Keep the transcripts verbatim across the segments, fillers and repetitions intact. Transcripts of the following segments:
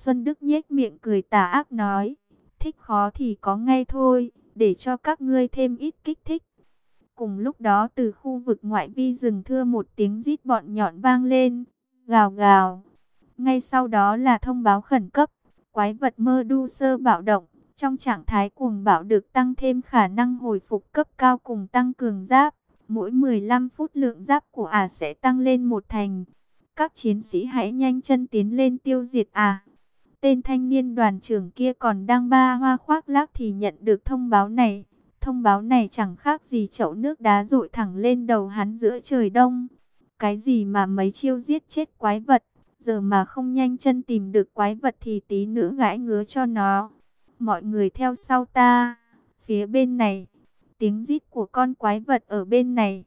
Xuân Đức nhếch miệng cười tà ác nói, thích khó thì có ngay thôi, để cho các ngươi thêm ít kích thích. Cùng lúc đó từ khu vực ngoại vi rừng thưa một tiếng rít bọn nhọn vang lên, gào gào. Ngay sau đó là thông báo khẩn cấp, quái vật Medusa bạo động, trong trạng thái cuồng bạo được tăng thêm khả năng hồi phục cấp cao cùng tăng cường giáp. Mỗi mười lăm phút lượng giáp của ả sẽ tăng lên một thành. Các chiến sĩ hãy nhanh chân tiến lên tiêu diệt ả. Tên thanh niên đoàn trưởng kia còn đang ba hoa khoác lác thì nhận được thông báo này. Thông báo này chẳng khác gì chậu nước đá dội thẳng lên đầu hắn giữa trời đông. Cái gì mà mấy chiêu giết chết quái vật, giờ mà không nhanh chân tìm được quái vật thì tí nữa gãi ngứa cho nó. Mọi người theo sau ta, phía bên này, tiếng rít của con quái vật ở bên này.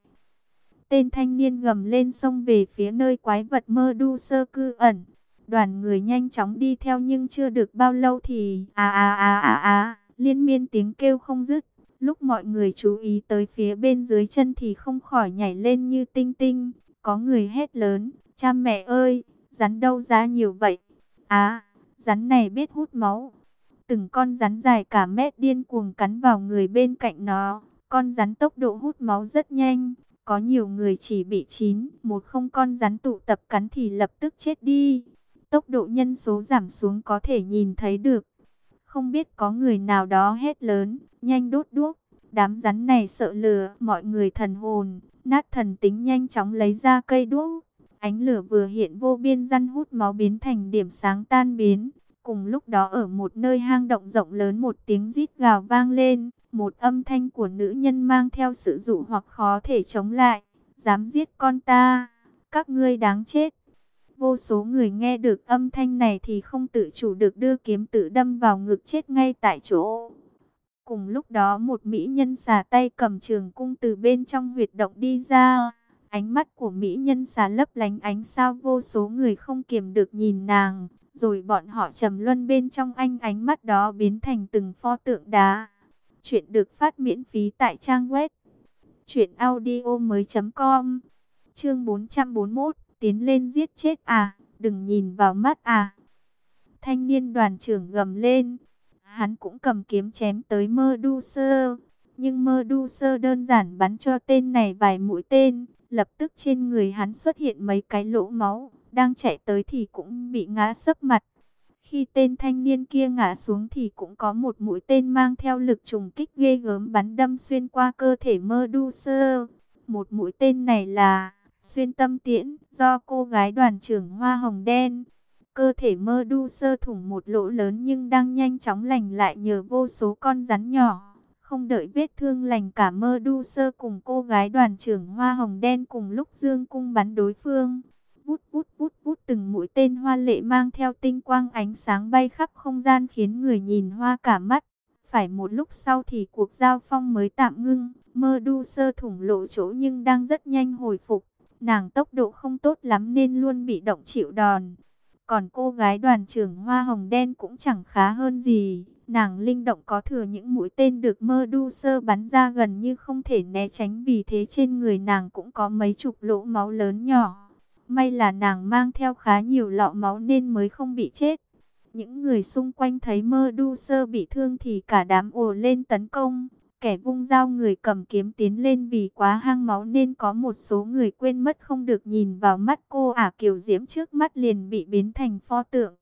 Tên thanh niên gầm lên xông về phía nơi quái vật Medusa cư ẩn. Đoàn người nhanh chóng đi theo nhưng chưa được bao lâu thì à à à à à, liên miên tiếng kêu không dứt. Lúc mọi người chú ý tới phía bên dưới chân thì không khỏi nhảy lên như tinh tinh. Có người hét lớn, cha mẹ ơi, rắn đâu ra nhiều vậy? À, rắn này biết hút máu. Từng con rắn dài cả mét điên cuồng cắn vào người bên cạnh nó. Con rắn tốc độ hút máu rất nhanh. Có nhiều người chỉ bị chín, một không con rắn tụ tập cắn thì lập tức chết đi. Tốc độ nhân số giảm xuống có thể nhìn thấy được. Không biết có người nào đó hét lớn, nhanh đốt đuốc. Đám rắn này sợ lửa, mọi người thần hồn, nát thần tính nhanh chóng lấy ra cây đuốc. Ánh lửa vừa hiện vô biên răn hút máu biến thành điểm sáng tan biến. Cùng lúc đó ở một nơi hang động rộng lớn một tiếng rít gào vang lên. Một âm thanh của nữ nhân mang theo sự dụ hoặc khó thể chống lại. Dám giết con ta, các ngươi đáng chết. Vô số người nghe được âm thanh này thì không tự chủ được đưa kiếm tự đâm vào ngực chết ngay tại chỗ. Cùng lúc đó một mỹ nhân xà tay cầm trường cung từ bên trong huyệt động đi ra. Ánh mắt của mỹ nhân xà lấp lánh ánh sao, vô số người không kiềm được nhìn nàng. Rồi bọn họ trầm luân bên trong anh ánh mắt đó biến thành từng pho tượng đá. Chuyện được phát miễn phí tại trang web truyện audio mới chấm com. Chương bốn trăm bốn mươi mốt, tiến lên giết chết à, đừng nhìn vào mắt à. Thanh niên đoàn trưởng gầm lên. Hắn cũng cầm kiếm chém tới Medusa. Nhưng Medusa đơn giản bắn cho tên này vài mũi tên. Lập tức trên người hắn xuất hiện mấy cái lỗ máu. Đang chạy tới thì cũng bị ngã sấp mặt. Khi tên thanh niên kia ngã xuống thì cũng có một mũi tên mang theo lực trùng kích ghê gớm bắn đâm xuyên qua cơ thể Medusa. Một mũi tên này là xuyên tâm tiễn do cô gái đoàn trưởng hoa hồng đen. Cơ thể Medusa thủng một lỗ lớn nhưng đang nhanh chóng lành lại nhờ vô số con rắn nhỏ. Không đợi vết thương lành, cả Medusa cùng cô gái đoàn trưởng hoa hồng đen cùng lúc giương cung bắn đối phương. Vút vút vút vút, từng mũi tên hoa lệ mang theo tinh quang ánh sáng bay khắp không gian khiến người nhìn hoa cả mắt. Phải một lúc sau thì cuộc giao phong mới tạm ngưng. Medusa thủng lỗ chỗ nhưng đang rất nhanh hồi phục. Nàng tốc độ không tốt lắm nên luôn bị động chịu đòn. Còn cô gái đoàn trưởng hoa hồng đen cũng chẳng khá hơn gì. Nàng linh động có thừa những mũi tên được Medusa bắn ra gần như không thể né tránh, vì thế trên người nàng cũng có mấy chục lỗ máu lớn nhỏ. May là nàng mang theo khá nhiều lọ máu nên mới không bị chết. Những người xung quanh thấy Medusa bị thương thì cả đám ồ lên tấn công. Kẻ vung dao, người cầm kiếm tiến lên, vì quá hang máu nên có một số người quên mất không được nhìn vào mắt cô ả kiều diễm trước mắt liền bị biến thành pho tượng.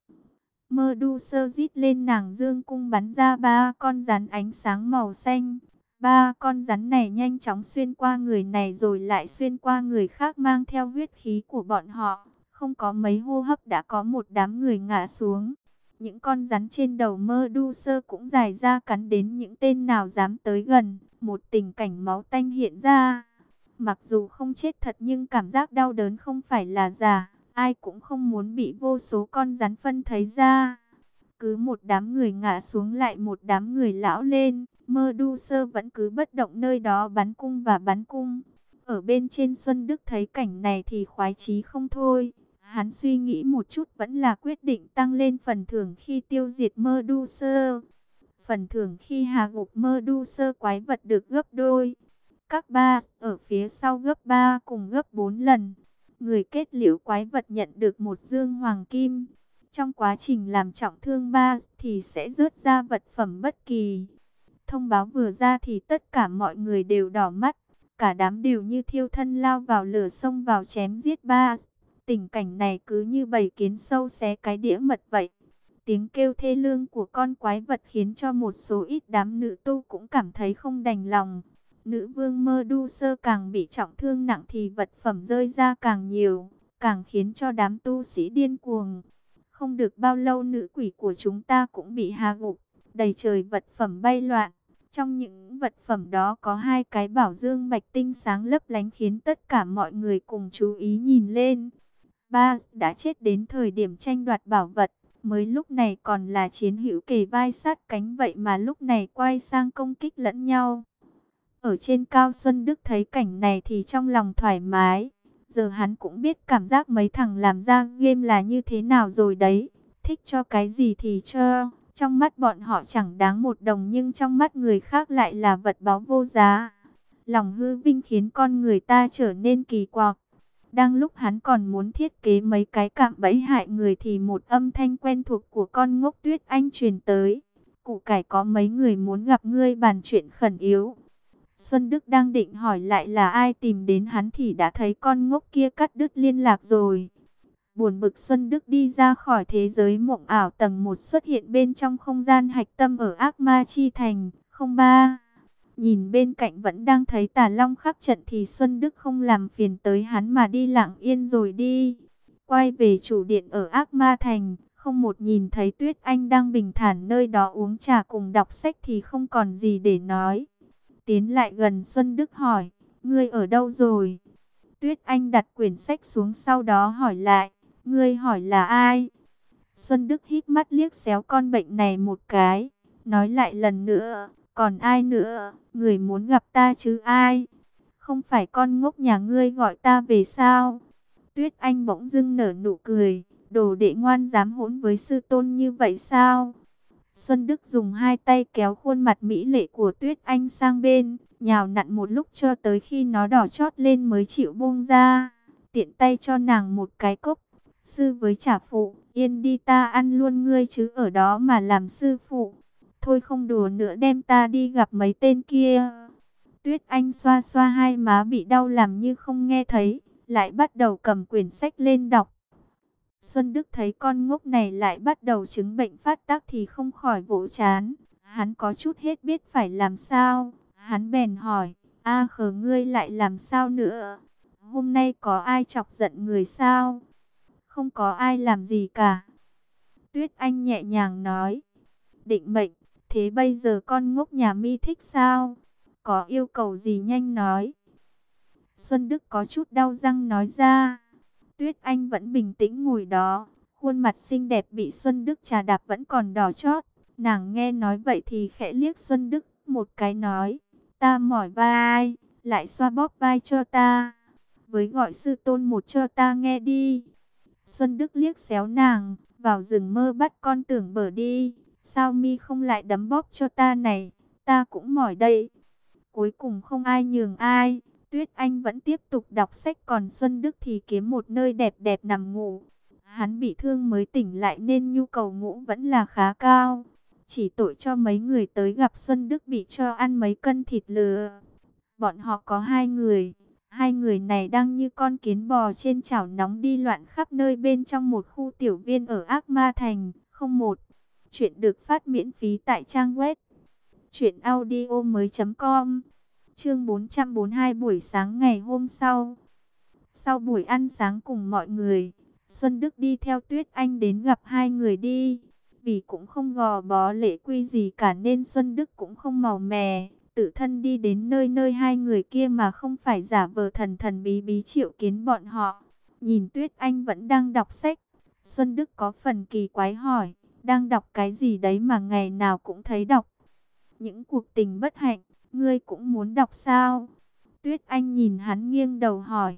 Medusa rít lên, nàng dương cung bắn ra ba con rắn ánh sáng màu xanh. Ba con rắn này nhanh chóng xuyên qua người này rồi lại xuyên qua người khác, mang theo huyết khí của bọn họ. Không có mấy hô hấp đã có một đám người ngã xuống. Những con rắn trên đầu Medusa cũng dài ra cắn đến những tên nào dám tới gần. Một tình cảnh máu tanh hiện ra. Mặc dù không chết thật nhưng cảm giác đau đớn không phải là giả. Ai cũng không muốn bị vô số con rắn phân thây ra. Cứ một đám người ngã xuống lại một đám người lão lên. Medusa vẫn cứ bất động nơi đó bắn cung và bắn cung. Ở bên trên Xuân Đức thấy cảnh này thì khoái chí không thôi. Hắn suy nghĩ một chút vẫn là quyết định tăng lên phần thưởng khi tiêu diệt Medusa. Phần thưởng khi hạ gục Medusa quái vật được gấp đôi. Các ba ở phía sau gấp ba cùng gấp bốn lần. Người kết liễu quái vật nhận được một dương hoàng kim. Trong quá trình làm trọng thương ba thì sẽ rớt ra vật phẩm bất kỳ. Thông báo vừa ra thì tất cả mọi người đều đỏ mắt. Cả đám đều như thiêu thân lao vào lửa xông vào chém giết ba. Tình cảnh này cứ như bầy kiến sâu xé cái đĩa mật vậy. Tiếng kêu thê lương của con quái vật khiến cho một số ít đám nữ tu cũng cảm thấy không đành lòng. Nữ vương Medusa càng bị trọng thương nặng thì vật phẩm rơi ra càng nhiều, càng khiến cho đám tu sĩ điên cuồng. Không được bao lâu nữ quỷ của chúng ta cũng bị hạ gục, đầy trời vật phẩm bay loạn. Trong những vật phẩm đó có hai cái bảo dương bạch tinh sáng lấp lánh khiến tất cả mọi người cùng chú ý nhìn lên. Ba đã chết đến thời điểm tranh đoạt bảo vật, mới lúc này còn là chiến hữu kề vai sát cánh vậy mà lúc này quay sang công kích lẫn nhau. Ở trên cao Xuân Đức thấy cảnh này thì trong lòng thoải mái. Giờ hắn cũng biết cảm giác mấy thằng làm ra game là như thế nào rồi đấy. Thích cho cái gì thì cho. Trong mắt bọn họ chẳng đáng một đồng nhưng trong mắt người khác lại là vật báu vô giá. Lòng hư vinh khiến con người ta trở nên kỳ quặc. Đang lúc hắn còn muốn thiết kế mấy cái cạm bẫy hại người thì một âm thanh quen thuộc của con ngốc Tuyết Anh truyền tới. Củ cải có mấy người muốn gặp ngươi bàn chuyện khẩn yếu. Xuân Đức đang định hỏi lại là ai tìm đến hắn thì đã thấy con ngốc kia cắt đứt liên lạc rồi. Buồn bực Xuân Đức đi ra khỏi thế giới mộng ảo tầng một xuất hiện bên trong không gian hạch tâm ở Ác Ma Chi Thành, không ba. Nhìn bên cạnh vẫn đang thấy Tà Long khắc trận thì Xuân Đức không làm phiền tới hắn mà đi lặng yên rồi đi. Quay về chủ điện ở Ác Ma Thành, không một nhìn thấy Tuyết Anh đang bình thản nơi đó uống trà cùng đọc sách thì không còn gì để nói. Tiến lại gần Xuân Đức hỏi, ngươi ở đâu rồi? Tuyết Anh đặt quyển sách xuống sau đó hỏi lại, ngươi hỏi là ai? Xuân Đức híp mắt liếc xéo con bệnh này một cái, nói lại lần nữa, còn ai nữa, người muốn gặp ta chứ ai? Không phải con ngốc nhà ngươi gọi ta về sao? Tuyết Anh bỗng dưng nở nụ cười, đồ đệ ngoan dám hỗn với sư tôn như vậy sao? Xuân Đức dùng hai tay kéo khuôn mặt mỹ lệ của Tuyết Anh sang bên, nhào nặn một lúc cho tới khi nó đỏ chót lên mới chịu buông ra. Tiện tay cho nàng một cái cốc. Sư với trả phụ, yên đi ta ăn luôn ngươi chứ ở đó mà làm sư phụ. Thôi không đùa nữa đem ta đi gặp mấy tên kia. Tuyết Anh xoa xoa hai má bị đau làm như không nghe thấy, lại bắt đầu cầm quyển sách lên đọc. Xuân Đức thấy con ngốc này lại bắt đầu chứng bệnh phát tác thì không khỏi vỗ chán. Hắn có chút hết biết phải làm sao. Hắn bèn hỏi, a khờ ngươi lại làm sao nữa? Hôm nay có ai chọc giận người sao? Không có ai làm gì cả. Tuyết Anh nhẹ nhàng nói, định mệnh, thế bây giờ con ngốc nhà mi thích sao? Có yêu cầu gì nhanh nói. Xuân Đức có chút đau răng nói ra. Tuyết Anh vẫn bình tĩnh ngồi đó, khuôn mặt xinh đẹp bị Xuân Đức trà đạp vẫn còn đỏ chót. Nàng nghe nói vậy thì khẽ liếc Xuân Đức một cái nói, ta mỏi vai, lại xoa bóp vai cho ta. Với gọi sư tôn một cho ta nghe đi. Xuân Đức liếc xéo nàng, vào rừng mơ bắt con tưởng bở đi. Sao mi không lại đấm bóp cho ta này, ta cũng mỏi đây. Cuối cùng không ai nhường ai. Tuyết Anh vẫn tiếp tục đọc sách còn Xuân Đức thì kiếm một nơi đẹp đẹp nằm ngủ. Hắn bị thương mới tỉnh lại nên nhu cầu ngủ vẫn là khá cao. Chỉ tội cho mấy người tới gặp Xuân Đức bị cho ăn mấy cân thịt lừa. Bọn họ có hai người. Hai người này đang như con kiến bò trên chảo nóng đi loạn khắp nơi bên trong một khu tiểu viên ở Ác Ma Thành. Không một. Chuyện được phát miễn phí tại trang web truyện audio mới chấm com. Chương bốn trăm bốn mươi hai buổi sáng ngày hôm sau. Sau buổi ăn sáng cùng mọi người, Xuân Đức đi theo Tuyết Anh đến gặp hai người đi. Vì cũng không gò bó lễ quy gì cả nên Xuân Đức cũng không màu mè, tự thân đi đến nơi nơi hai người kia mà không phải giả vờ thần thần bí bí triệu kiến bọn họ. Nhìn Tuyết Anh vẫn đang đọc sách, Xuân Đức có phần kỳ quái hỏi, đang đọc cái gì đấy mà ngày nào cũng thấy đọc. Những cuộc tình bất hạnh, ngươi cũng muốn đọc sao? Tuyết Anh nhìn hắn nghiêng đầu hỏi.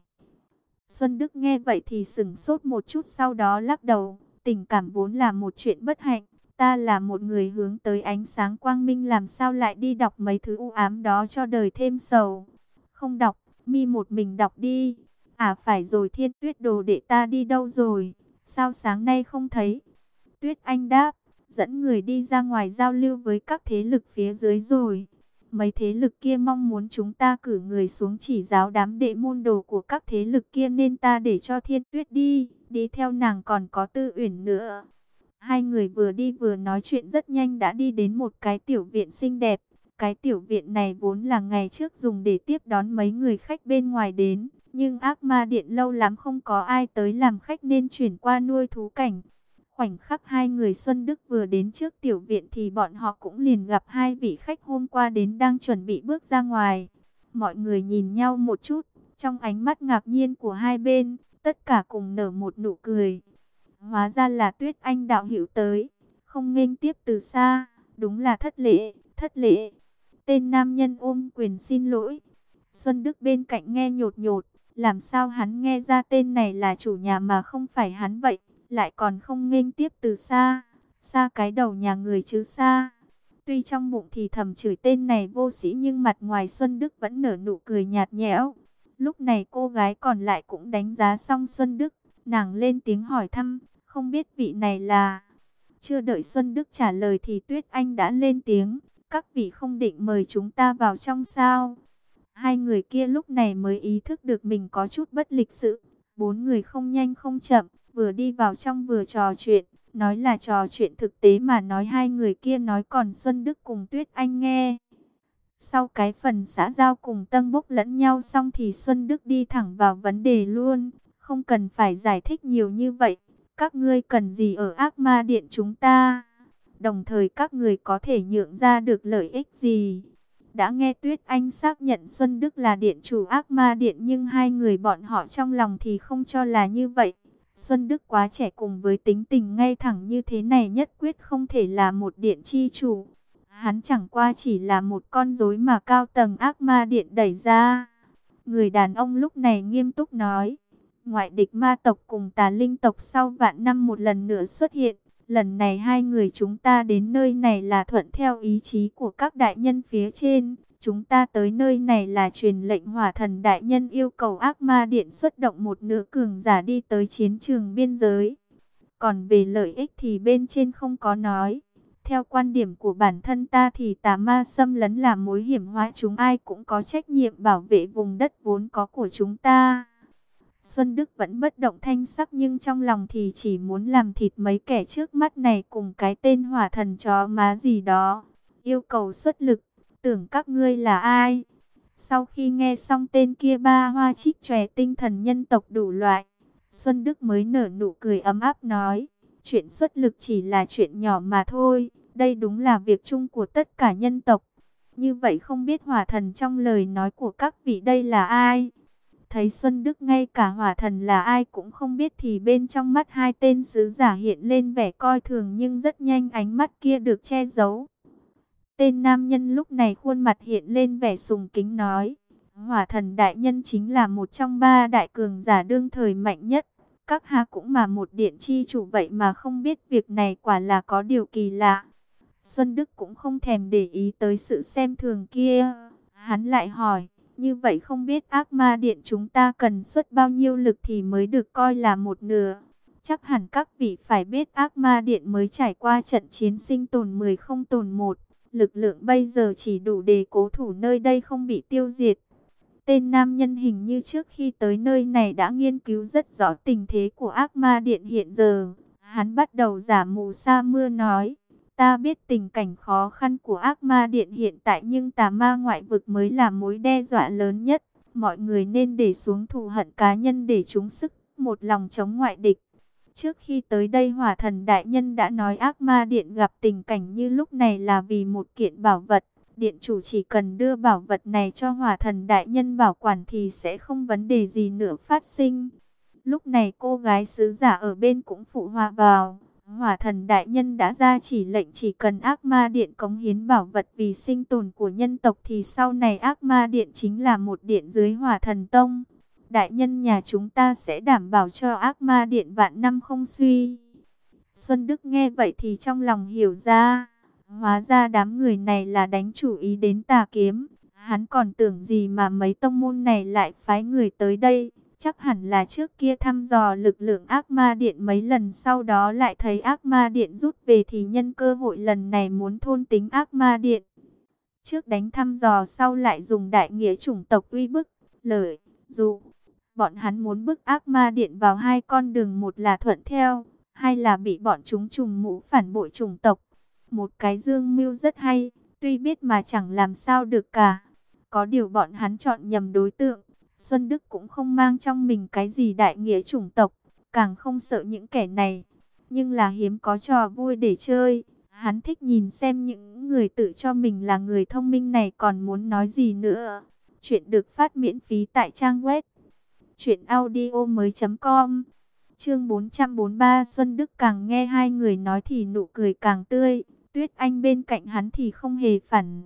Xuân Đức nghe vậy thì sửng sốt một chút sau đó lắc đầu. Tình cảm vốn là một chuyện bất hạnh. Ta là một người hướng tới ánh sáng quang minh làm sao lại đi đọc mấy thứ u ám đó cho đời thêm sầu. Không đọc, mi một mình đọc đi. À phải rồi Thiên Tuyết đồ đệ ta đi đâu rồi? Sao sáng nay không thấy? Tuyết Anh đáp, dẫn người đi ra ngoài giao lưu với các thế lực phía dưới rồi. Mấy thế lực kia mong muốn chúng ta cử người xuống chỉ giáo đám đệ môn đồ của các thế lực kia, nên ta để cho Thiên Tuyết đi, đi theo nàng còn có Tư Uyển nữa. Hai người vừa đi vừa nói chuyện rất nhanh đã đi đến một cái tiểu viện xinh đẹp. Cái tiểu viện này vốn là ngày trước dùng để tiếp đón mấy người khách bên ngoài đến, nhưng Ác Ma Điện lâu lắm không có ai tới làm khách nên chuyển qua nuôi thú cảnh. Khoảnh khắc hai người Xuân Đức vừa đến trước tiểu viện thì bọn họ cũng liền gặp hai vị khách hôm qua đến đang chuẩn bị bước ra ngoài. Mọi người nhìn nhau một chút, trong ánh mắt ngạc nhiên của hai bên, tất cả cùng nở một nụ cười. Hóa ra là Tuyết Anh đạo hữu tới, không nghênh tiếp từ xa, đúng là thất lễ, thất lễ. Tên nam nhân ôm quyền xin lỗi. Xuân Đức bên cạnh nghe nhột nhột, làm sao hắn nghe ra tên này là chủ nhà mà không phải hắn vậy, lại còn không nghênh tiếp từ xa, xa cái đầu nhà người chứ xa. Tuy trong bụng thì thầm chửi tên này vô sĩ nhưng mặt ngoài Xuân Đức vẫn nở nụ cười nhạt nhẽo. Lúc này cô gái còn lại cũng đánh giá xong Xuân Đức, nàng lên tiếng hỏi thăm, không biết vị này là... Chưa đợi Xuân Đức trả lời thì Tuyết Anh đã lên tiếng, các vị không định mời chúng ta vào trong sao? Hai người kia lúc này mới ý thức được mình có chút bất lịch sự. Bốn người không nhanh không chậm, vừa đi vào trong vừa trò chuyện. Nói là trò chuyện thực tế mà nói hai người kia nói còn Xuân Đức cùng Tuyết Anh nghe. Sau cái phần xã giao cùng tân bốc lẫn nhau xong thì Xuân Đức đi thẳng vào vấn đề luôn. Không cần phải giải thích nhiều như vậy. Các ngươi cần gì ở Ác Ma Điện chúng ta? Đồng thời các người có thể nhượng ra được lợi ích gì? Đã nghe Tuyết Anh xác nhận Xuân Đức là điện chủ Ác Ma Điện, nhưng hai người bọn họ trong lòng thì không cho là như vậy. Xuân Đức quá trẻ, cùng với tính tình ngay thẳng như thế này nhất quyết không thể là một điện chi chủ. Hắn chẳng qua chỉ là một con rối mà cao tầng Ác Ma Điện đẩy ra. Người đàn ông lúc này nghiêm túc nói, ngoại địch ma tộc cùng tà linh tộc sau vạn năm một lần nữa xuất hiện. Lần này hai người chúng ta đến nơi này là thuận theo ý chí của các đại nhân phía trên. Chúng ta tới nơi này là truyền lệnh Hỏa Thần đại nhân yêu cầu Ác Ma Điện xuất động một nửa cường giả đi tới chiến trường biên giới. Còn về lợi ích thì bên trên không có nói. Theo quan điểm của bản thân ta thì tà ma xâm lấn là mối hiểm họa, chúng ai cũng có trách nhiệm bảo vệ vùng đất vốn có của chúng ta. Xuân Đức vẫn bất động thanh sắc nhưng trong lòng thì chỉ muốn làm thịt mấy kẻ trước mắt này cùng cái tên Hỏa Thần chó má gì đó. Yêu cầu xuất lực, tưởng các ngươi là ai? Sau khi nghe xong tên kia ba hoa trích chòe tinh thần nhân tộc đủ loại, Xuân Đức mới nở nụ cười ấm áp nói, chuyện xuất lực chỉ là chuyện nhỏ mà thôi, đây đúng là việc chung của tất cả nhân tộc. Như vậy không biết Hỏa Thần trong lời nói của các vị đây là ai? Thấy Xuân Đức ngay cả Hỏa Thần là ai cũng không biết thì bên trong mắt hai tên sứ giả hiện lên vẻ coi thường, nhưng rất nhanh ánh mắt kia được che giấu. Tên nam nhân lúc này khuôn mặt hiện lên vẻ sùng kính nói, Hỏa Thần đại nhân chính là một trong ba đại cường giả đương thời mạnh nhất. Các hạ cũng mà một điện chi chủ vậy mà không biết việc này, quả là có điều kỳ lạ. Xuân Đức cũng không thèm để ý tới sự xem thường kia. Hắn lại hỏi, như vậy không biết Ác Ma Điện chúng ta cần xuất bao nhiêu lực thì mới được coi là một nửa? Chắc hẳn các vị phải biết Ác Ma Điện mới trải qua trận chiến sinh tồn mười không tồn một. Lực lượng bây giờ chỉ đủ để cố thủ nơi đây không bị tiêu diệt. Tên nam nhân hình như trước khi tới nơi này đã nghiên cứu rất rõ tình thế của Ác Ma Điện hiện giờ. Hắn bắt đầu giả mù sa mưa nói, ta biết tình cảnh khó khăn của Ác Ma Điện hiện tại, nhưng tà ma ngoại vực mới là mối đe dọa lớn nhất. Mọi người nên để xuống thù hận cá nhân để chúng sức một lòng chống ngoại địch. Trước khi tới đây Hỏa Thần đại nhân đã nói Ác Ma Điện gặp tình cảnh như lúc này là vì một kiện bảo vật. Điện chủ chỉ cần đưa bảo vật này cho Hỏa Thần đại nhân bảo quản thì sẽ không vấn đề gì nữa phát sinh. Lúc này cô gái sứ giả ở bên cũng phụ họa vào. Hỏa Thần đại nhân đã ra chỉ lệnh chỉ cần Ác Ma Điện cống hiến bảo vật vì sinh tồn của nhân tộc thì sau này Ác Ma Điện chính là một điện dưới Hỏa Thần Tông. Đại nhân nhà chúng ta sẽ đảm bảo cho Ác Ma Điện vạn năm không suy. Xuân Đức nghe vậy thì trong lòng hiểu ra. Hóa ra đám người này là đánh chủ ý đến Tà Kiếm. Hắn còn tưởng gì mà mấy tông môn này lại phái người tới đây. Chắc hẳn là trước kia thăm dò lực lượng ác ma điện mấy lần, sau đó lại thấy ác ma điện rút về thì nhân cơ hội lần này muốn thôn tính ác ma điện. Trước đánh thăm dò, sau lại dùng đại nghĩa chủng tộc uy bức, lợi, dụ. Bọn hắn muốn bức ác ma điện vào hai con đường, một là thuận theo, hai là bị bọn chúng trùng mũ phản bội chủng tộc. Một cái dương mưu rất hay, tuy biết mà chẳng làm sao được cả. Có điều bọn hắn chọn nhầm đối tượng. Xuân Đức cũng không mang trong mình cái gì đại nghĩa chủng tộc, càng không sợ những kẻ này. Nhưng là hiếm có trò vui để chơi. Hắn thích nhìn xem những người tự cho mình là người thông minh này còn muốn nói gì nữa. Chuyện được phát miễn phí tại trang web truyện audio mới chấm com. Chương bốn trăm bốn mươi ba. Xuân Đức càng nghe hai người nói thì nụ cười càng tươi. Tuyết Anh bên cạnh hắn thì không hề phản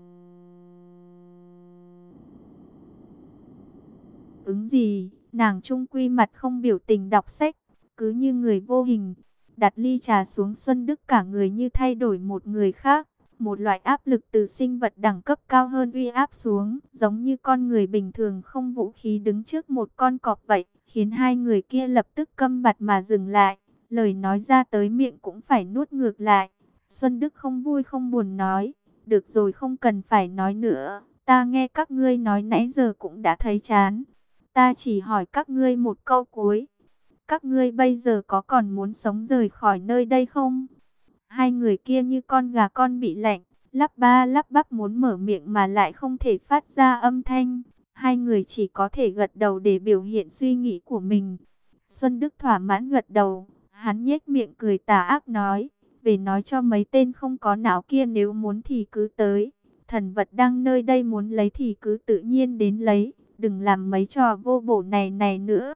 ứng gì. Nàng trung quy mặt không biểu tình đọc sách, cứ như người vô hình. Đặt ly trà xuống, Xuân Đức cả người như thay đổi một người khác. Một loại áp lực từ sinh vật đẳng cấp cao hơn uy áp xuống, giống như con người bình thường không vũ khí đứng trước một con cọp vậy, khiến hai người kia lập tức câm bặt mà dừng lại. Lời nói ra tới miệng cũng phải nuốt ngược lại. Xuân Đức không vui không buồn nói, được rồi, không cần phải nói nữa. Ta nghe các ngươi nói nãy giờ cũng đã thấy chán. Ta chỉ hỏi các ngươi một câu cuối. Các ngươi bây giờ có còn muốn sống rời khỏi nơi đây không? Hai người kia như con gà con bị lạnh, lắp ba lắp bắp muốn mở miệng mà lại không thể phát ra âm thanh. Hai người chỉ có thể gật đầu để biểu hiện suy nghĩ của mình. Xuân Đức thỏa mãn gật đầu, hắn nhếch miệng cười tà ác nói, về nói cho mấy tên không có não kia nếu muốn thì cứ tới. Thần vật đang nơi đây, muốn lấy thì cứ tự nhiên đến lấy, đừng làm mấy trò vô bổ này này nữa.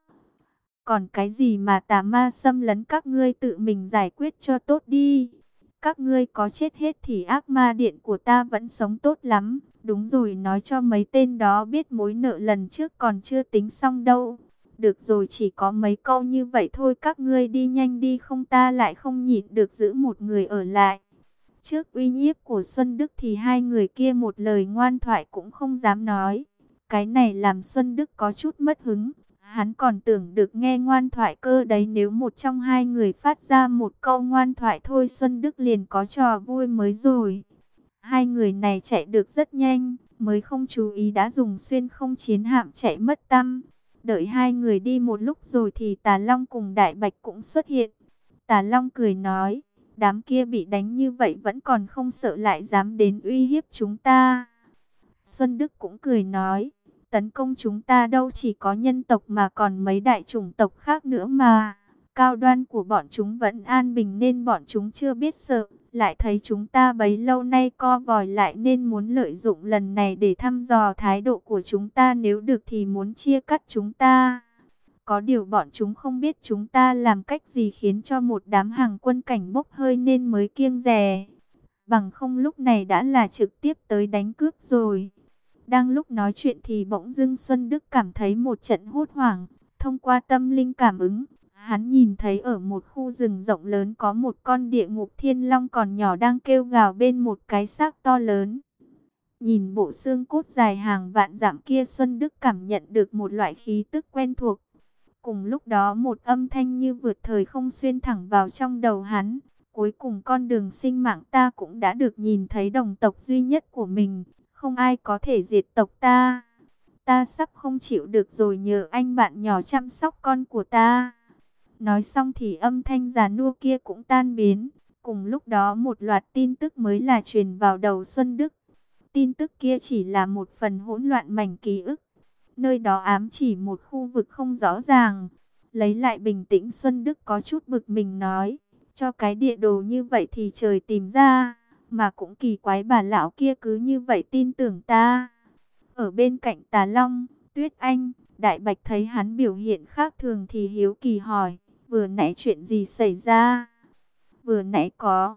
Còn cái gì mà tà ma xâm lấn, các ngươi tự mình giải quyết cho tốt đi. Các ngươi có chết hết thì ác ma điện của ta vẫn sống tốt lắm. Đúng rồi, nói cho mấy tên đó biết mối nợ lần trước còn chưa tính xong đâu. Được rồi, chỉ có mấy câu như vậy thôi, các ngươi đi nhanh đi, không ta lại không nhịn được giữ một người ở lại. Trước uy nhiếp của Xuân Đức thì hai người kia một lời ngoan thoại cũng không dám nói. Cái này làm Xuân Đức có chút mất hứng. Hắn còn tưởng được nghe ngoan thoại cơ đấy, nếu một trong hai người phát ra một câu ngoan thoại thôi Xuân Đức liền có trò vui mới rồi. Hai người này chạy được rất nhanh, mới không chú ý đã dùng xuyên không chiến hạm chạy mất tăm. Đợi hai người đi một lúc rồi thì Tà Long cùng Đại Bạch cũng xuất hiện. Tà Long cười nói, đám kia bị đánh như vậy vẫn còn không sợ, lại dám đến uy hiếp chúng ta. Xuân Đức cũng cười nói, tấn công chúng ta đâu chỉ có nhân tộc mà còn mấy đại chủng tộc khác nữa mà. Cao đoan của bọn chúng vẫn an bình nên bọn chúng chưa biết sợ. Lại thấy chúng ta bấy lâu nay co vòi lại nên muốn lợi dụng lần này để thăm dò thái độ của chúng ta. Nếu được thì muốn chia cắt chúng ta. Có điều bọn chúng không biết chúng ta làm cách gì khiến cho một đám hàng quân cảnh bốc hơi nên mới kiêng dè. Bằng không lúc này đã là trực tiếp tới đánh cướp rồi. Đang lúc nói chuyện thì bỗng dưng Xuân Đức cảm thấy một trận hốt hoảng. Thông qua tâm linh cảm ứng, hắn nhìn thấy ở một khu rừng rộng lớn có một con địa ngục thiên long còn nhỏ đang kêu gào bên một cái xác to lớn. Nhìn bộ xương cốt dài hàng vạn dặm kia, Xuân Đức cảm nhận được một loại khí tức quen thuộc. Cùng lúc đó một âm thanh như vượt thời không xuyên thẳng vào trong đầu hắn. Cuối cùng con đường sinh mạng ta cũng đã được nhìn thấy đồng tộc duy nhất của mình. Không ai có thể diệt tộc ta. Ta sắp không chịu được rồi, nhờ anh bạn nhỏ chăm sóc con của ta. Nói xong thì âm thanh già nua kia cũng tan biến. Cùng lúc đó một loạt tin tức mới là truyền vào đầu Xuân Đức. Tin tức kia chỉ là một phần hỗn loạn mảnh ký ức. Nơi đó ám chỉ một khu vực không rõ ràng. Lấy lại bình tĩnh, Xuân Đức có chút bực mình nói, cho cái địa đồ như vậy thì trời tìm ra. Mà cũng kỳ quái, bà lão kia cứ như vậy tin tưởng ta. Ở bên cạnh Tà Long, Tuyết Anh, Đại Bạch thấy hắn biểu hiện khác thường thì hiếu kỳ hỏi, vừa nãy chuyện gì xảy ra? Vừa nãy có...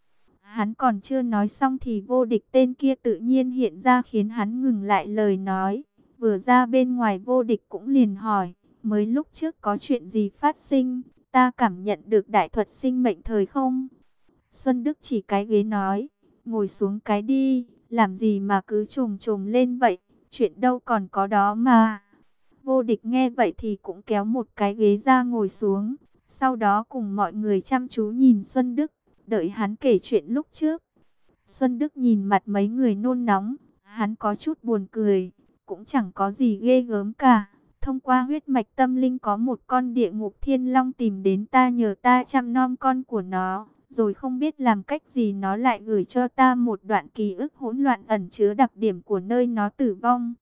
Hắn còn chưa nói xong thì Vô Địch tên kia tự nhiên hiện ra khiến hắn ngừng lại lời nói. Vừa ra bên ngoài Vô Địch cũng liền hỏi, mới lúc trước có chuyện gì phát sinh? Ta cảm nhận được đại thuật sinh mệnh thời không? Xuân Đức chỉ cái ghế nói, ngồi xuống cái đi, làm gì mà cứ trồm trồm lên vậy, chuyện đâu còn có đó mà. Vô Địch nghe vậy thì cũng kéo một cái ghế ra ngồi xuống. Sau đó cùng mọi người chăm chú nhìn Xuân Đức, đợi hắn kể chuyện lúc trước. Xuân Đức nhìn mặt mấy người nôn nóng, hắn có chút buồn cười, cũng chẳng có gì ghê gớm cả. Thông qua huyết mạch tâm linh có một con địa ngục thiên long tìm đến ta nhờ ta chăm nom con của nó. Rồi không biết làm cách gì nó lại gửi cho ta một đoạn ký ức hỗn loạn ẩn chứa đặc điểm của nơi nó tử vong.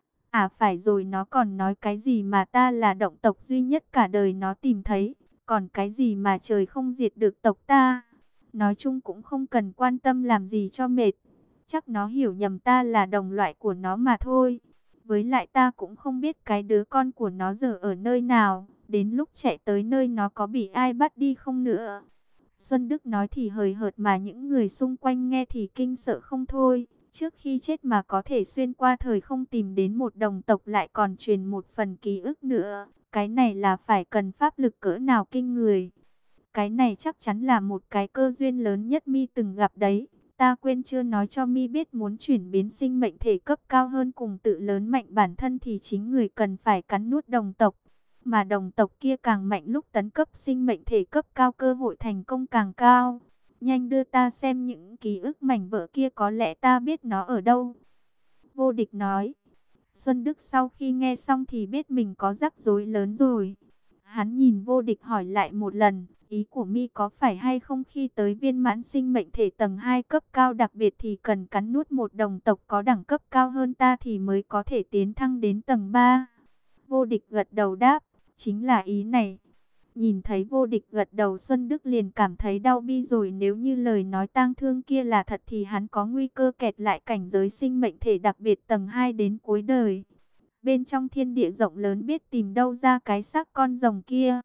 À phải rồi, nó còn nói cái gì mà ta là động tộc duy nhất cả đời nó tìm thấy. Còn cái gì mà trời không diệt được tộc ta. Nói chung cũng không cần quan tâm làm gì cho mệt. Chắc nó hiểu nhầm ta là đồng loại của nó mà thôi. Với lại ta cũng không biết cái đứa con của nó giờ ở nơi nào. Đến lúc chạy tới nơi nó có bị ai bắt đi không nữa. Xuân Đức nói thì hời hợt mà những người xung quanh nghe thì kinh sợ không thôi. Trước khi chết mà có thể xuyên qua thời không tìm đến một đồng tộc lại còn truyền một phần ký ức nữa. Cái này là phải cần pháp lực cỡ nào kinh người. Cái này chắc chắn là một cái cơ duyên lớn nhất mi từng gặp đấy. Ta quên chưa nói cho mi biết, muốn chuyển biến sinh mệnh thể cấp cao hơn cùng tự lớn mạnh bản thân thì chính người cần phải cắn nuốt đồng tộc. Mà đồng tộc kia càng mạnh lúc tấn cấp sinh mệnh thể cấp cao cơ hội thành công càng cao. Nhanh đưa ta xem những ký ức mảnh vỡ kia, có lẽ ta biết nó ở đâu. Vô Địch nói. Xuân Đức sau khi nghe xong thì biết mình có rắc rối lớn rồi. Hắn nhìn Vô Địch hỏi lại một lần, ý của mi có phải hay không khi tới viên mãn sinh mệnh thể tầng hai cấp cao đặc biệt thì cần cắn nuốt một đồng tộc có đẳng cấp cao hơn ta thì mới có thể tiến thăng đến tầng ba. Vô Địch gật đầu đáp, chính là ý này. Nhìn thấy Vô Địch gật đầu, Xuân Đức liền cảm thấy đau bi rồi. Nếu như lời nói tang thương kia là thật thì hắn có nguy cơ kẹt lại cảnh giới sinh mệnh thể đặc biệt tầng hai đến cuối đời. Bên trong thiên địa rộng lớn biết tìm đâu ra cái xác con rồng kia.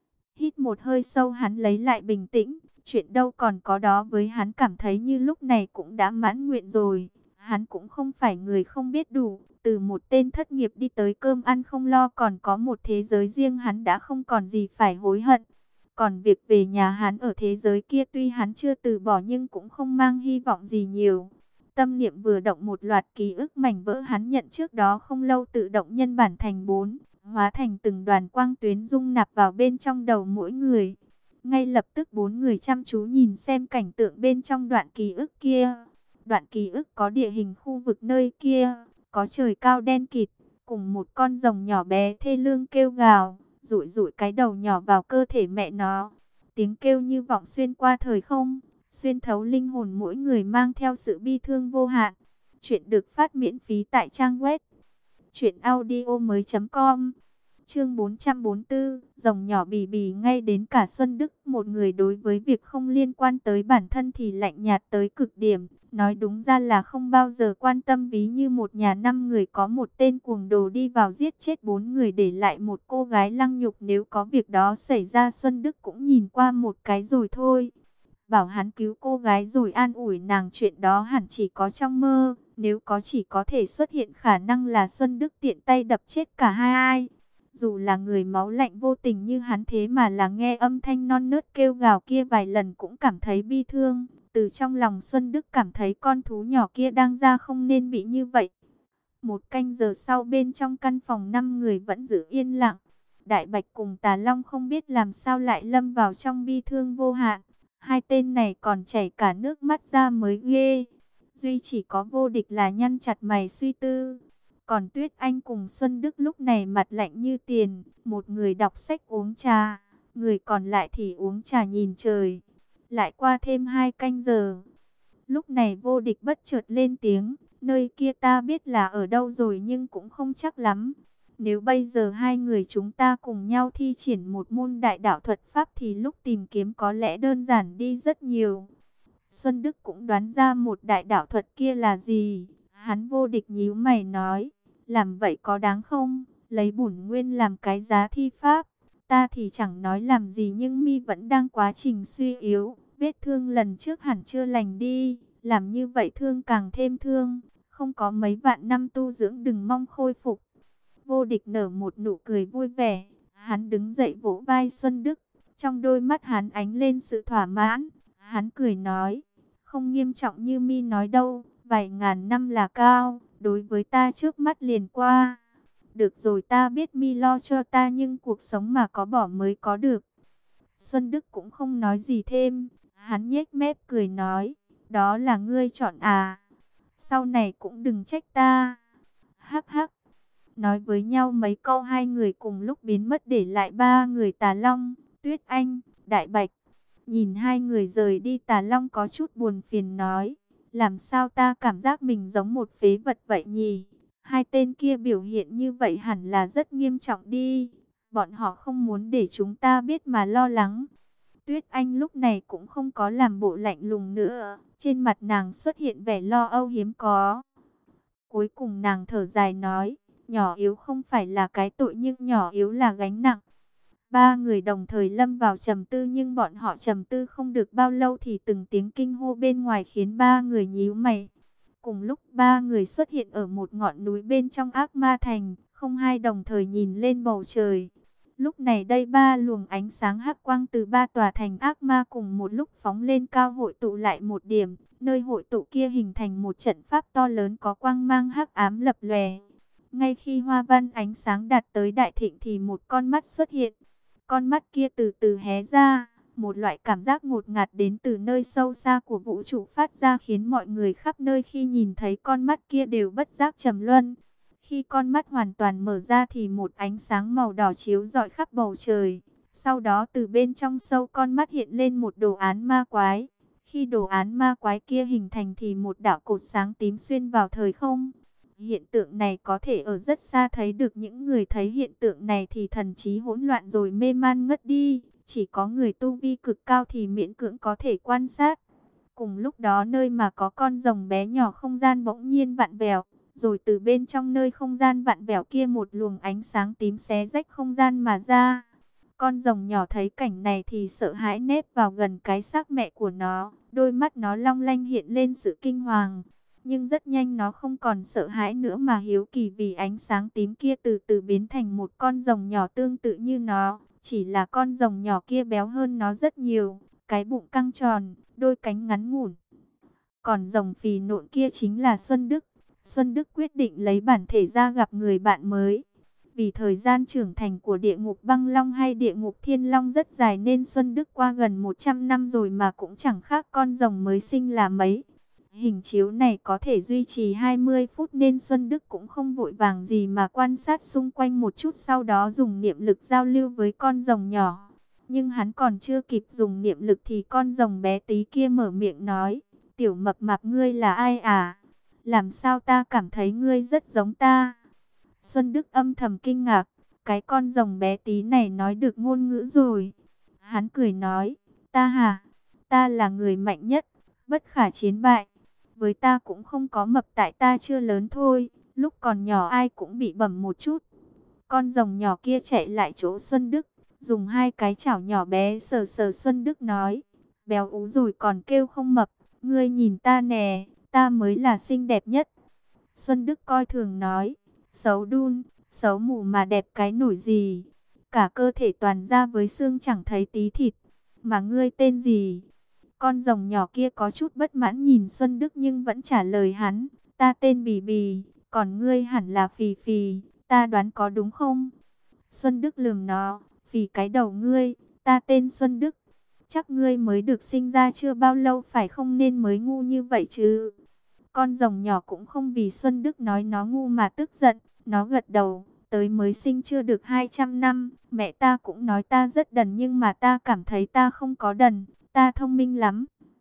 Hít một hơi sâu, hắn lấy lại bình tĩnh. Chuyện đâu còn có đó, với hắn cảm thấy như lúc này cũng đã mãn nguyện rồi. Hắn cũng không phải người không biết đủ. Từ một tên thất nghiệp đi tới cơm ăn không lo, còn có một thế giới riêng, hắn đã không còn gì phải hối hận. Còn việc về nhà hắn ở thế giới kia tuy hắn chưa từ bỏ nhưng cũng không mang hy vọng gì nhiều. Tâm niệm vừa động, một loạt ký ức mảnh vỡ hắn nhận trước đó không lâu tự động nhân bản thành bốn, hóa thành từng đoàn quang tuyến dung nạp vào bên trong đầu mỗi người. Ngay lập tức bốn người chăm chú nhìn xem cảnh tượng bên trong đoạn ký ức kia. Đoạn ký ức có địa hình khu vực nơi kia, có trời cao đen kịt, cùng một con rồng nhỏ bé thê lương kêu gào, rủi rủi cái đầu nhỏ vào cơ thể mẹ nó. Tiếng kêu như vọng xuyên qua thời không, xuyên thấu linh hồn mỗi người, mang theo sự bi thương vô hạn. Chuyện được phát miễn phí tại trang web truyện audio mới chấm com. Chương bốn trăm bốn mươi tư, rồng nhỏ bì bì. Ngay đến cả Xuân Đức, một người đối với việc không liên quan tới bản thân thì lạnh nhạt tới cực điểm. Nói đúng ra là không bao giờ quan tâm, ví như một nhà năm người có một tên cuồng đồ đi vào giết chết bốn người để lại một cô gái lăng nhục. Nếu có việc đó xảy ra, Xuân Đức cũng nhìn qua một cái rồi thôi. Bảo hắn cứu cô gái rồi an ủi nàng, chuyện đó hẳn chỉ có trong mơ. Nếu có, chỉ có thể xuất hiện khả năng là Xuân Đức tiện tay đập chết cả hai ai. Dù là người máu lạnh vô tình như hắn, thế mà là nghe âm thanh non nớt kêu gào kia vài lần cũng cảm thấy bi thương. Từ trong lòng Xuân Đức cảm thấy con thú nhỏ kia đang ra không nên bị như vậy. Một canh giờ sau, bên trong căn phòng năm người vẫn giữ yên lặng. Đại Bạch cùng Tà Long không biết làm sao lại lâm vào trong bi thương vô hạn. Hai tên này còn chảy cả nước mắt ra mới ghê. Duy chỉ có Vô Địch là nhăn chặt mày suy tư. Còn Tuyết Anh cùng Xuân Đức lúc này mặt lạnh như tiền. Một người đọc sách uống trà, người còn lại thì uống trà nhìn trời. Lại qua thêm hai canh giờ. Lúc này Vô Địch bất chợt lên tiếng. Nơi kia ta biết là ở đâu rồi nhưng cũng không chắc lắm. Nếu bây giờ hai người chúng ta cùng nhau thi triển một môn đại đạo thuật pháp thì lúc tìm kiếm có lẽ đơn giản đi rất nhiều. Xuân Đức cũng đoán ra một đại đạo thuật kia là gì. Hắn Vô Địch nhíu mày nói, làm vậy có đáng không? Lấy bổn nguyên làm cái giá thi pháp. Ta thì chẳng nói làm gì nhưng mi vẫn đang quá trình suy yếu. Vết thương lần trước hẳn chưa lành đi. Làm như vậy thương càng thêm thương. Không có mấy vạn năm tu dưỡng đừng mong khôi phục. Vô Địch nở một nụ cười vui vẻ. Hắn đứng dậy vỗ vai Xuân Đức. Trong đôi mắt hắn ánh lên sự thỏa mãn. Hắn cười nói, không nghiêm trọng như mi nói đâu. Vài ngàn năm là cao, đối với ta trước mắt liền qua. Được rồi, ta biết mi lo cho ta, nhưng cuộc sống mà có bỏ mới có được. Xuân Đức cũng không nói gì thêm, hắn nhếch mép cười nói, đó là ngươi chọn à, sau này cũng đừng trách ta. Hắc hắc, nói với nhau mấy câu, hai người cùng lúc biến mất, để lại ba người Tà Long, Tuyết Anh, Đại Bạch. Nhìn hai người rời đi, Tà Long có chút buồn phiền nói, làm sao ta cảm giác mình giống một phế vật vậy nhỉ? Hai tên kia biểu hiện như vậy hẳn là rất nghiêm trọng đi. Bọn họ không muốn để chúng ta biết mà lo lắng. Tuyết Anh lúc này cũng không có làm bộ lạnh lùng nữa. Trên mặt nàng xuất hiện vẻ lo âu hiếm có. Cuối cùng nàng thở dài nói, nhỏ yếu không phải là cái tội, nhưng nhỏ yếu là gánh nặng. Ba người đồng thời lâm vào trầm tư, nhưng bọn họ trầm tư không được bao lâu thì từng tiếng kinh hô bên ngoài khiến ba người nhíu mày. Cùng lúc ba người xuất hiện ở một ngọn núi bên trong Ác Ma Thành, không hai đồng thời nhìn lên bầu trời. Lúc này đây ba luồng ánh sáng hắc quang từ ba tòa thành ác ma cùng một lúc phóng lên cao, hội tụ lại một điểm. Nơi hội tụ kia hình thành một trận pháp to lớn có quang mang hắc ám lập lòe. Ngay khi hoa văn ánh sáng đạt tới đại thịnh thì một con mắt xuất hiện. Con mắt kia từ từ hé ra, một loại cảm giác ngột ngạt đến từ nơi sâu xa của vũ trụ phát ra, khiến mọi người khắp nơi khi nhìn thấy con mắt kia đều bất giác trầm luân. Khi con mắt hoàn toàn mở ra thì một ánh sáng màu đỏ chiếu rọi khắp bầu trời. Sau đó từ bên trong sâu con mắt hiện lên một đồ án ma quái. Khi đồ án ma quái kia hình thành thì một đạo cột sáng tím xuyên vào thời không. Hiện tượng này có thể ở rất xa thấy được, những người thấy hiện tượng này thì thần trí hỗn loạn rồi mê man ngất đi. Chỉ có người tu vi cực cao thì miễn cưỡng có thể quan sát. Cùng lúc đó, nơi mà có con rồng bé nhỏ, không gian bỗng nhiên vặn vẹo. Rồi từ bên trong nơi không gian vặn vẹo kia một luồng ánh sáng tím xé rách không gian mà ra. Con rồng nhỏ thấy cảnh này thì sợ hãi nép vào gần cái xác mẹ của nó. Đôi mắt nó long lanh hiện lên sự kinh hoàng. Nhưng rất nhanh nó không còn sợ hãi nữa mà hiếu kỳ, vì ánh sáng tím kia từ từ biến thành một con rồng nhỏ tương tự như nó. Chỉ là con rồng nhỏ kia béo hơn nó rất nhiều. Cái bụng căng tròn, đôi cánh ngắn ngủn. Còn rồng phì nộn kia chính là Xuân Đức. Xuân Đức quyết định lấy bản thể ra gặp người bạn mới. Vì thời gian trưởng thành của địa ngục băng long hay địa ngục thiên long rất dài, nên Xuân Đức qua gần một trăm năm rồi mà cũng chẳng khác con rồng mới sinh là mấy. Hình chiếu này có thể duy trì hai mươi phút nên Xuân Đức cũng không vội vàng gì mà quan sát xung quanh một chút, sau đó dùng niệm lực giao lưu với con rồng nhỏ. Nhưng hắn còn chưa kịp dùng niệm lực thì con rồng bé tí kia mở miệng nói, tiểu mập mạp, ngươi là ai à? Làm sao ta cảm thấy ngươi rất giống ta? Xuân Đức âm thầm kinh ngạc, cái con rồng bé tí này nói được ngôn ngữ rồi. Hắn cười nói, ta hả? Ta là người mạnh nhất, bất khả chiến bại. Với ta cũng không có mập, tại ta chưa lớn thôi, lúc còn nhỏ ai cũng bị bẩm một chút. Con rồng nhỏ kia chạy lại chỗ Xuân Đức, dùng hai cái chảo nhỏ bé sờ sờ Xuân Đức nói, béo ú rồi còn kêu không mập, ngươi nhìn ta nè, ta mới là xinh đẹp nhất. Xuân Đức coi thường nói, xấu đun, xấu mù mà đẹp cái nổi gì, cả cơ thể toàn da với xương chẳng thấy tí thịt, mà ngươi tên gì? Con rồng nhỏ kia có chút bất mãn nhìn Xuân Đức nhưng vẫn trả lời hắn, ta tên Bì Bì, còn ngươi hẳn là Phì Phì, ta đoán có đúng không? Xuân Đức lườm nó, phì cái đầu ngươi, ta tên Xuân Đức, chắc ngươi mới được sinh ra chưa bao lâu phải không, nên mới ngu như vậy chứ. Con rồng nhỏ cũng không vì Xuân Đức nói nó ngu mà tức giận, nó gật đầu, tới mới sinh chưa được hai trăm năm, mẹ ta cũng nói ta rất đần, nhưng mà ta cảm thấy ta không có đần, ta thông minh lắm.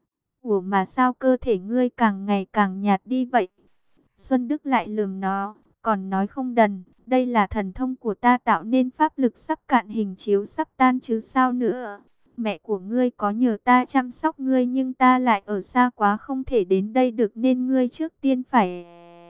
Ủa mà sao cơ thể ngươi càng ngày càng nhạt đi vậy? Xuân Đức lại lườm nó, còn nói không đần, đây là thần thông của ta tạo nên, pháp lực sắp cạn, hình chiếu sắp tan chứ sao nữa. Mẹ của ngươi có nhờ ta chăm sóc ngươi, nhưng ta lại ở xa quá không thể đến đây được, nên ngươi trước tiên phải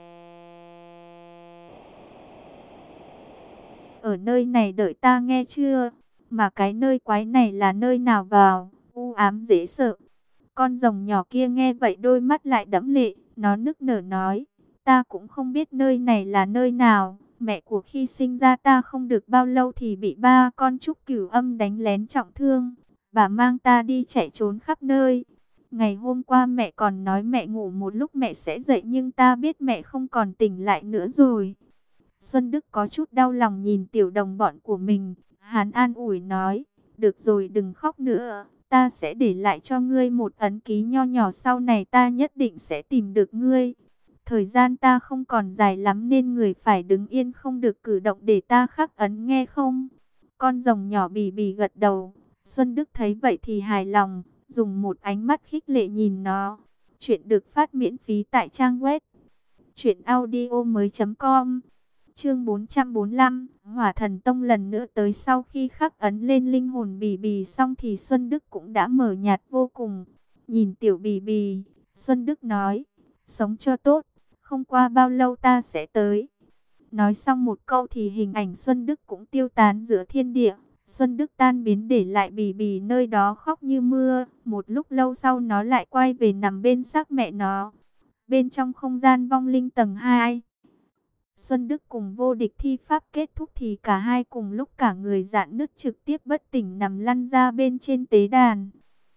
ở nơi này đợi ta, nghe chưa? Mà cái nơi quái này là nơi nào vào? U ám dễ sợ. Con rồng nhỏ kia nghe vậy đôi mắt lại đẫm lệ, nó nức nở nói, ta cũng không biết nơi này là nơi nào. Mẹ của khi sinh ra ta không được bao lâu thì bị ba con trúc cửu âm đánh lén trọng thương. Bà mang ta đi chạy trốn khắp nơi. Ngày hôm qua mẹ còn nói mẹ ngủ một lúc mẹ sẽ dậy, nhưng ta biết mẹ không còn tỉnh lại nữa rồi. Xuân Đức có chút đau lòng nhìn tiểu đồng bọn của mình. Hắn an ủi nói, được rồi đừng khóc nữa. Ta sẽ để lại cho ngươi một ấn ký nho nhỏ, sau này ta nhất định sẽ tìm được ngươi. Thời gian ta không còn dài lắm nên người phải đứng yên không được cử động để ta khắc ấn, nghe không? Con rồng nhỏ Bì Bì gật đầu. Xuân Đức thấy vậy thì hài lòng, dùng một ánh mắt khích lệ nhìn nó. Chuyện được phát miễn phí tại trang web truyện audio mới chấm com. Chương bốn trăm bốn mươi lăm, Hỏa Thần Tông lần nữa tới. Sau khi khắc ấn lên linh hồn Bì Bì xong thì Xuân Đức cũng đã mờ nhạt vô cùng. Nhìn tiểu Bì Bì, Xuân Đức nói, sống cho tốt, không qua bao lâu ta sẽ tới. Nói xong một câu thì hình ảnh Xuân Đức cũng tiêu tán giữa thiên địa. Xuân Đức tan biến để lại Bì Bì nơi đó khóc như mưa. Một lúc lâu sau nó lại quay về nằm bên xác mẹ nó. Bên trong không gian vong linh tầng hai, Xuân Đức cùng Vô Địch thi pháp kết thúc thì cả hai cùng lúc cả người rạn nứt trực tiếp bất tỉnh nằm lăn ra bên trên tế đàn.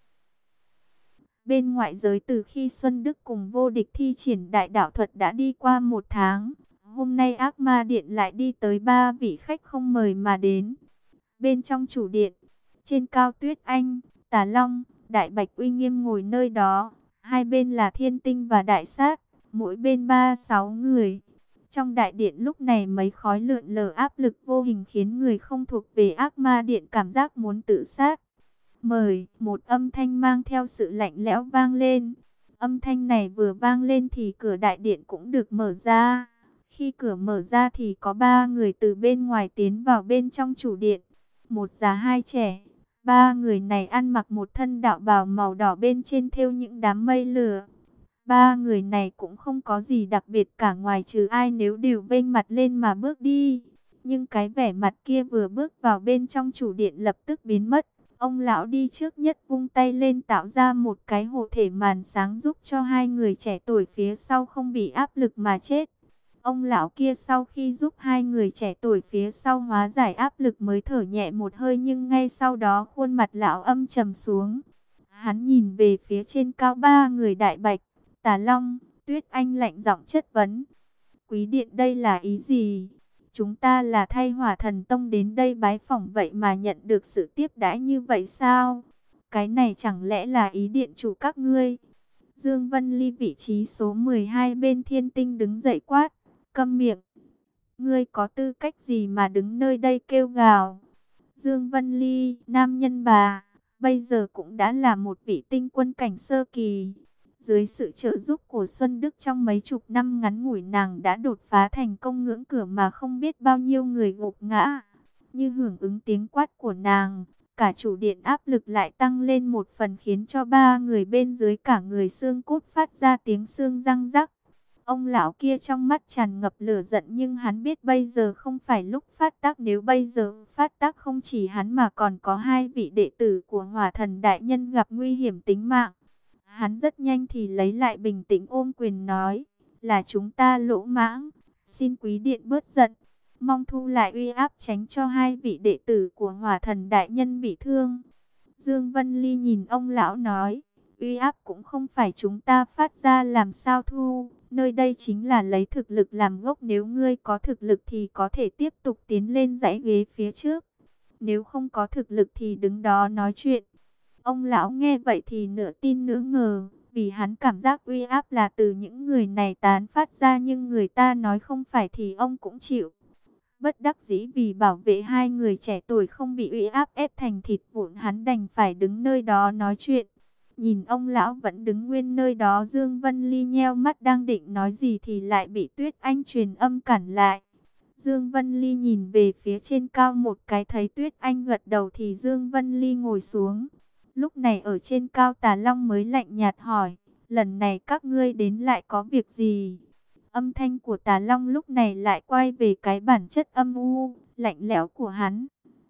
Bên ngoại giới, từ khi Xuân Đức cùng Vô Địch thi triển đại đạo thuật đã đi qua một tháng. Hôm nay Ác Ma Điện lại đi tới ba vị khách không mời mà đến. Bên trong chủ điện, trên cao Tuyết Anh, Tà Long, Đại Bạch uy nghiêm ngồi nơi đó. Hai bên là Thiên Tinh và Đại Sát, mỗi bên ba sáu người. Trong đại điện lúc này mấy khói lượn lờ áp lực vô hình khiến người không thuộc về Ác Ma Điện cảm giác muốn tự sát. Mời, một âm thanh mang theo sự lạnh lẽo vang lên. Âm thanh này vừa vang lên thì cửa đại điện cũng được mở ra. Khi cửa mở ra thì có ba người từ bên ngoài tiến vào bên trong chủ điện. Một già hai trẻ. Ba người này ăn mặc một thân đạo bào màu đỏ, bên trên thêu những đám mây lửa. Ba người này cũng không có gì đặc biệt cả, ngoài trừ ai nếu đều vênh mặt lên mà bước đi. Nhưng cái vẻ mặt kia vừa bước vào bên trong chủ điện lập tức biến mất. Ông lão đi trước nhất vung tay lên tạo ra một cái hộ thể màn sáng giúp cho hai người trẻ tuổi phía sau không bị áp lực mà chết. Ông lão kia sau khi giúp hai người trẻ tuổi phía sau hóa giải áp lực mới thở nhẹ một hơi, nhưng ngay sau đó khuôn mặt lão âm trầm xuống. Hắn nhìn về phía trên cao ba người Đại Bạch, Tà Long, Tuyết Anh lạnh giọng chất vấn. Quý điện đây là ý gì? Chúng ta là thay Hỏa Thần Tông đến đây bái phỏng, vậy mà nhận được sự tiếp đãi như vậy sao? Cái này chẳng lẽ là ý điện chủ các ngươi? Dương Vân Ly vị trí số mười hai bên Thiên Tinh đứng dậy quát, câm miệng. Ngươi có tư cách gì mà đứng nơi đây kêu gào? Dương Vân Ly, nam nhân bà, bây giờ cũng đã là một vị tinh quân cảnh sơ kỳ. Dưới sự trợ giúp của Xuân Đức trong mấy chục năm ngắn ngủi, nàng đã đột phá thành công ngưỡng cửa mà không biết bao nhiêu người gục ngã. Như hưởng ứng tiếng quát của nàng, cả chủ điện áp lực lại tăng lên một phần, khiến cho ba người bên dưới cả người xương cốt phát ra tiếng xương răng rắc. Ông lão kia trong mắt tràn ngập lửa giận, nhưng hắn biết bây giờ không phải lúc phát tác. Nếu bây giờ phát tác, không chỉ hắn mà còn có hai vị đệ tử của Hỏa Thần Đại Nhân gặp nguy hiểm tính mạng. Hắn rất nhanh thì lấy lại bình tĩnh, ôm quyền nói, là chúng ta lỗ mãng, xin quý điện bớt giận, mong thu lại uy áp, tránh cho hai vị đệ tử của Hỏa Thần Đại Nhân bị thương. Dương Vân Ly nhìn ông lão nói, uy áp cũng không phải chúng ta phát ra, làm sao thu, nơi đây chính là lấy thực lực làm gốc, nếu ngươi có thực lực thì có thể tiếp tục tiến lên dãy ghế phía trước, nếu không có thực lực thì đứng đó nói chuyện. Ông lão nghe vậy thì nửa tin nửa ngờ, vì hắn cảm giác uy áp là từ những người này tán phát ra, nhưng người ta nói không phải thì ông cũng chịu. Bất đắc dĩ vì bảo vệ hai người trẻ tuổi không bị uy áp ép thành thịt vụn, hắn đành phải đứng nơi đó nói chuyện. Nhìn ông lão vẫn đứng nguyên nơi đó, Dương Vân Ly nheo mắt đang định nói gì thì lại bị Tuyết Anh truyền âm cản lại. Dương Vân Ly nhìn về phía trên cao một cái, thấy Tuyết Anh gật đầu thì Dương Vân Ly ngồi xuống. Lúc này ở trên cao Tà Long mới lạnh nhạt hỏi, lần này các ngươi đến lại có việc gì? Âm thanh của Tà Long lúc này lại quay về cái bản chất âm u, lạnh lẽo của hắn.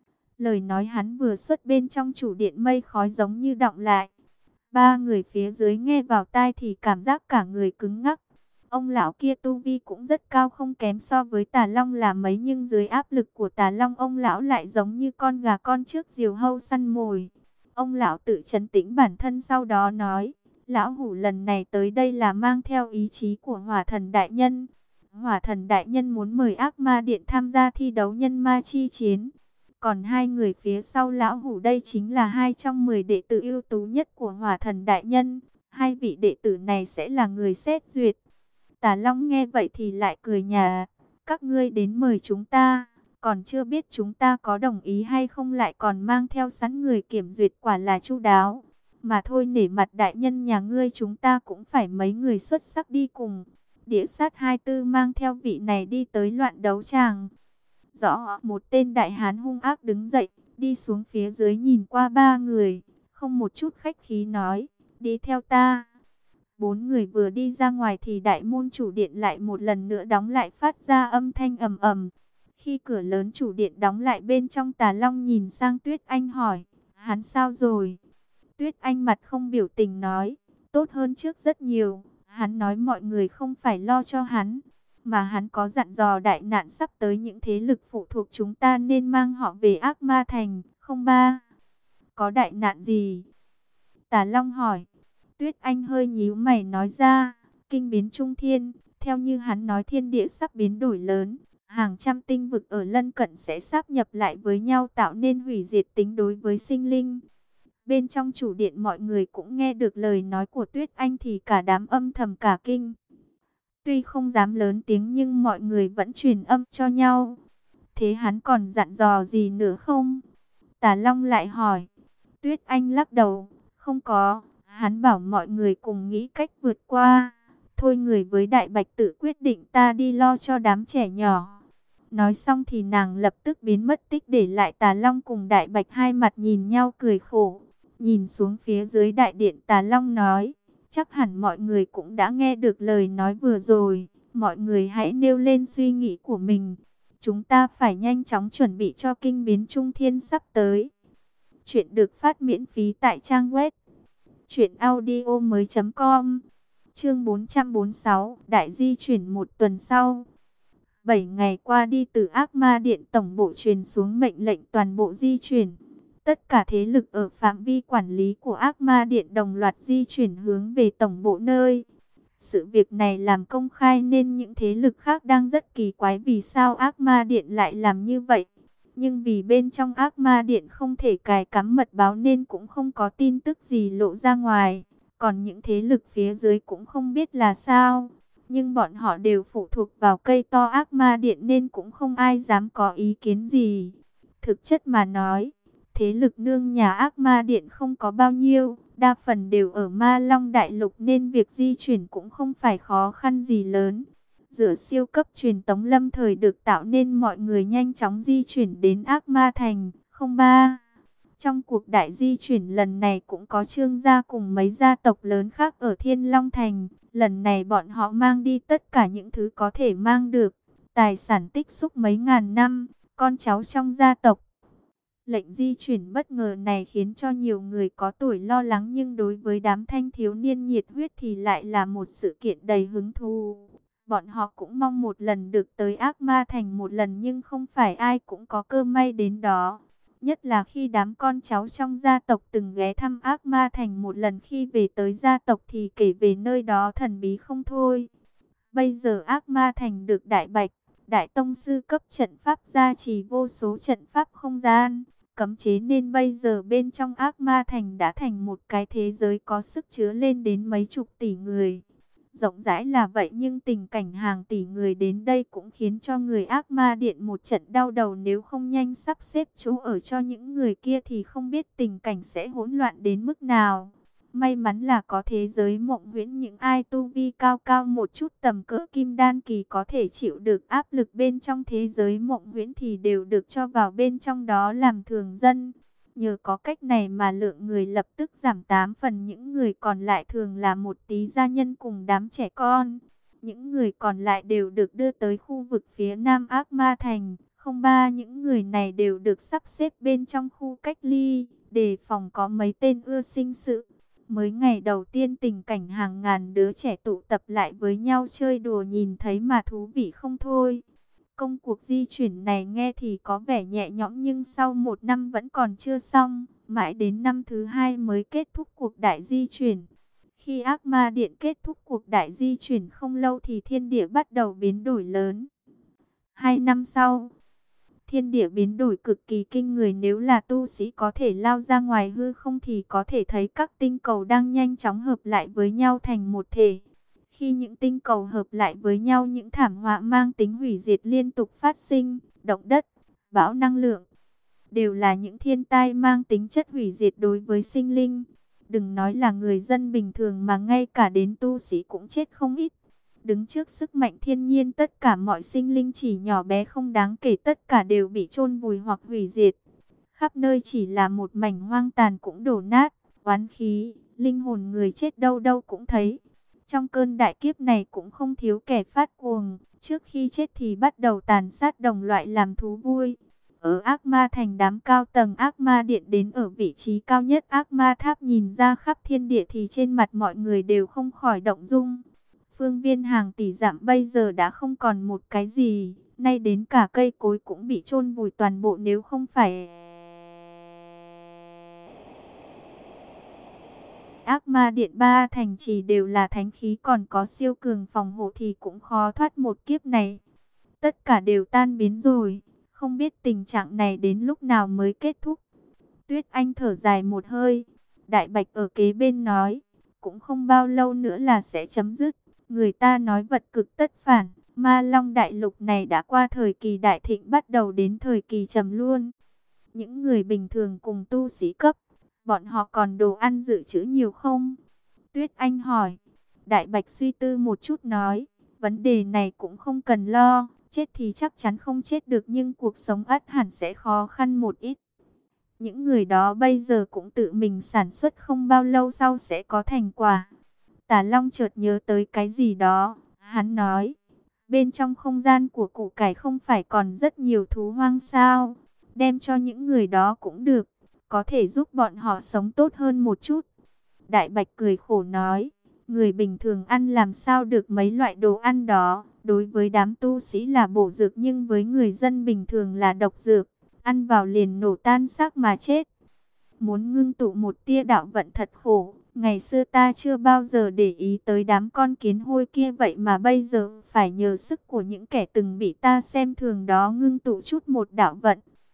Lời nói hắn vừa xuất bên trong chủ điện, mây khói giống như đọng lại. Ba người phía dưới nghe vào tai thì cảm giác cả người cứng ngắc. Ông lão kia tu vi cũng rất cao, không kém so với Tà Long là mấy, nhưng dưới áp lực của Tà Long, ông lão lại giống như con gà con trước diều hâu săn mồi. Ông lão tự trấn tĩnh bản thân, sau đó nói, lão hủ lần này tới đây là mang theo ý chí của Hỏa Thần Đại Nhân. Hỏa Thần đại nhân muốn mời Ác Ma Điện tham gia thi đấu nhân ma chi chiến. Còn hai người phía sau lão hủ đây chính là hai trong mười đệ tử ưu tú nhất của Hỏa Thần đại nhân. Hai vị đệ tử này sẽ là người xét duyệt. Tà Long nghe vậy thì lại cười nhạt. Các ngươi đến mời chúng ta, còn chưa biết chúng ta có đồng ý hay không, lại còn mang theo sẵn người kiểm duyệt, quả là chu đáo. Mà thôi, nể mặt đại nhân nhà ngươi, chúng ta cũng phải mấy người xuất sắc đi cùng. Đĩa sát hai tư mang theo vị này đi tới loạn đấu tràng. Rõ, một tên đại hán hung ác đứng dậy, đi xuống phía dưới nhìn qua ba người, không một chút khách khí nói, đi theo ta. Bốn người vừa đi ra ngoài thì đại môn chủ điện lại một lần nữa đóng lại, phát ra âm thanh ầm ầm. Khi cửa lớn chủ điện đóng lại, bên trong Tà Long nhìn sang Tuyết Anh hỏi, hắn sao rồi? Tuyết Anh mặt không biểu tình nói, tốt hơn trước rất nhiều. Hắn nói mọi người không phải lo cho hắn, mà hắn có dặn dò đại nạn sắp tới những thế lực phụ thuộc chúng ta nên mang họ về Ác Ma Thành. Không ba, có đại nạn gì? Tà Long hỏi. Tuyết Anh hơi nhíu mày nói ra, kinh biến trung thiên. Theo như hắn nói, thiên địa sắp biến đổi lớn, hàng trăm tinh vực ở lân cận sẽ sáp nhập lại với nhau, tạo nên hủy diệt tính đối với sinh linh. Bên trong chủ điện mọi người cũng nghe được lời nói của Tuyết Anh thì cả đám âm thầm cả kinh. Tuy không dám lớn tiếng nhưng mọi người vẫn truyền âm cho nhau. Thế hắn còn dặn dò gì nữa không? Tà Long lại hỏi. Tuyết Anh lắc đầu, không có. Hắn bảo mọi người cùng nghĩ cách vượt qua. Thôi người với Đại Bạch tự quyết định, ta đi lo cho đám trẻ nhỏ. Nói xong thì nàng lập tức biến mất tích, để lại Tà Long cùng Đại Bạch hai mặt nhìn nhau cười khổ. Nhìn xuống phía dưới đại điện, Tà Long nói, chắc hẳn mọi người cũng đã nghe được lời nói vừa rồi. Mọi người hãy nêu lên suy nghĩ của mình. Chúng ta phải nhanh chóng chuẩn bị cho kinh biến trung thiên sắp tới. Chuyện được phát miễn phí tại trang web truyện audio mới chấm com. Chương bốn trăm bốn mươi sáu, Đại di chuyển. Một tuần sau, bảy ngày qua đi, từ Ác Ma Điện tổng bộ truyền xuống mệnh lệnh toàn bộ di chuyển. Tất cả thế lực ở phạm vi quản lý của Ác Ma Điện đồng loạt di chuyển hướng về tổng bộ nơi. Sự việc này làm công khai nên những thế lực khác đang rất kỳ quái vì sao Ác Ma Điện lại làm như vậy. Nhưng vì bên trong Ác Ma Điện không thể cài cắm mật báo nên cũng không có tin tức gì lộ ra ngoài. Còn những thế lực phía dưới cũng không biết là sao. Nhưng bọn họ đều phụ thuộc vào cây to Ác Ma Điện nên cũng không ai dám có ý kiến gì. Thực chất mà nói, thế lực nương nhà Ác Ma Điện không có bao nhiêu, đa phần đều ở Ma Long Đại Lục nên việc di chuyển cũng không phải khó khăn gì lớn. Giữa siêu cấp truyền tống lâm thời được tạo nên mọi người nhanh chóng di chuyển đến Ác Ma Thành. Không ba, trong cuộc đại di chuyển lần này cũng có Trương gia cùng mấy gia tộc lớn khác ở Thiên Long Thành. Lần này bọn họ mang đi tất cả những thứ có thể mang được, tài sản tích xúc mấy ngàn năm, con cháu trong gia tộc. Lệnh di chuyển bất ngờ này khiến cho nhiều người có tuổi lo lắng, nhưng đối với đám thanh thiếu niên nhiệt huyết thì lại là một sự kiện đầy hứng thú. Bọn họ cũng mong một lần được tới Ác Ma Thành một lần, nhưng không phải ai cũng có cơ may đến đó. Nhất là khi đám con cháu trong gia tộc từng ghé thăm Ác Ma Thành một lần, khi về tới gia tộc thì kể về nơi đó thần bí không thôi. Bây giờ Ác Ma Thành được Đại Bạch, Đại Tông Sư cấp trận pháp gia trì vô số trận pháp không gian, cấm chế, nên bây giờ bên trong Ác Ma Thành đã thành một cái thế giới có sức chứa lên đến mấy chục tỷ người. Rộng rãi là vậy nhưng tình cảnh hàng tỷ người đến đây cũng khiến cho người Ác Ma Điện một trận đau đầu. Nếu không nhanh sắp xếp chỗ ở cho những người kia thì không biết tình cảnh sẽ hỗn loạn đến mức nào. May mắn là có thế giới mộng huyễn, những ai tu vi cao cao một chút tầm cỡ kim đan kỳ có thể chịu được áp lực bên trong thế giới mộng huyễn thì đều được cho vào bên trong đó làm thường dân. Nhờ có cách này mà lượng người lập tức giảm tám phần, những người còn lại thường là một tí gia nhân cùng đám trẻ con. Những người còn lại đều được đưa tới khu vực phía nam Ác Ma Thành. Không ba, những người này đều được sắp xếp bên trong khu cách ly, đề phòng có mấy tên ưa sinh sự. Mới ngày đầu tiên, tình cảnh hàng ngàn đứa trẻ tụ tập lại với nhau chơi đùa nhìn thấy mà thú vị không thôi. Công cuộc di chuyển này nghe thì có vẻ nhẹ nhõm nhưng sau một năm vẫn còn chưa xong, mãi đến năm thứ hai mới kết thúc cuộc đại di chuyển. Khi ác ma điện kết thúc cuộc đại di chuyển không lâu thì thiên địa bắt đầu biến đổi lớn. Hai năm sau, thiên địa biến đổi cực kỳ kinh người, nếu là tu sĩ có thể lao ra ngoài hư không thì có thể thấy các tinh cầu đang nhanh chóng hợp lại với nhau thành một thể. Khi những tinh cầu hợp lại với nhau, những thảm họa mang tính hủy diệt liên tục phát sinh, động đất, bão năng lượng, đều là những thiên tai mang tính chất hủy diệt đối với sinh linh. Đừng nói là người dân bình thường mà ngay cả đến tu sĩ cũng chết không ít. Đứng trước sức mạnh thiên nhiên, tất cả mọi sinh linh chỉ nhỏ bé không đáng kể tất cả đều bị chôn vùi hoặc hủy diệt. Khắp nơi chỉ là một mảnh hoang tàn cũng đổ nát, oán khí, linh hồn người chết đâu đâu cũng thấy. Trong cơn đại kiếp này cũng không thiếu kẻ phát cuồng, trước khi chết thì bắt đầu tàn sát đồng loại làm thú vui. Ở Ác Ma Thành, đám cao tầng Ác Ma Điện đến ở vị trí cao nhất Ác Ma Tháp nhìn ra khắp thiên địa thì trên mặt mọi người đều không khỏi động dung. Phương viên hàng tỷ dặm bây giờ đã không còn một cái gì, nay đến cả cây cối cũng bị chôn vùi toàn bộ. Nếu không phải Ác Ma Điện, ba thành trì đều là thánh khí còn có siêu cường phòng hộ thì cũng khó thoát một kiếp này. Tất cả đều tan biến rồi, không biết tình trạng này đến lúc nào mới kết thúc. Tuyết Anh thở dài một hơi, Đại Bạch ở kế bên nói, cũng không bao lâu nữa là sẽ chấm dứt. Người ta nói vật cực tất phản, Ma Long đại lục này đã qua thời kỳ đại thịnh bắt đầu đến thời kỳ trầm luôn. Những người bình thường cùng tu sĩ cấp, bọn họ còn đồ ăn dự trữ nhiều không? Tuyết Anh hỏi. Đại Bạch suy tư một chút nói, vấn đề này cũng không cần lo, chết thì chắc chắn không chết được nhưng cuộc sống ắt hẳn sẽ khó khăn một ít. Những người đó bây giờ cũng tự mình sản xuất, không bao lâu sau sẽ có thành quả. Tả Long chợt nhớ tới cái gì đó, hắn nói, bên trong không gian của củ cải không phải còn rất nhiều thú hoang sao, đem cho những người đó cũng được, có thể giúp bọn họ sống tốt hơn một chút. Đại Bạch cười khổ nói, người bình thường ăn làm sao được mấy loại đồ ăn đó, đối với đám tu sĩ là bổ dược nhưng với người dân bình thường là độc dược, ăn vào liền nổ tan xác mà chết. Muốn ngưng tụ một tia đạo vận thật khổ. Ngày xưa ta chưa bao giờ để ý tới đám con kiến hôi kia, vậy mà bây giờ phải nhờ sức của những kẻ từng bị ta xem thường đó ngưng tụ chút một đạo vận.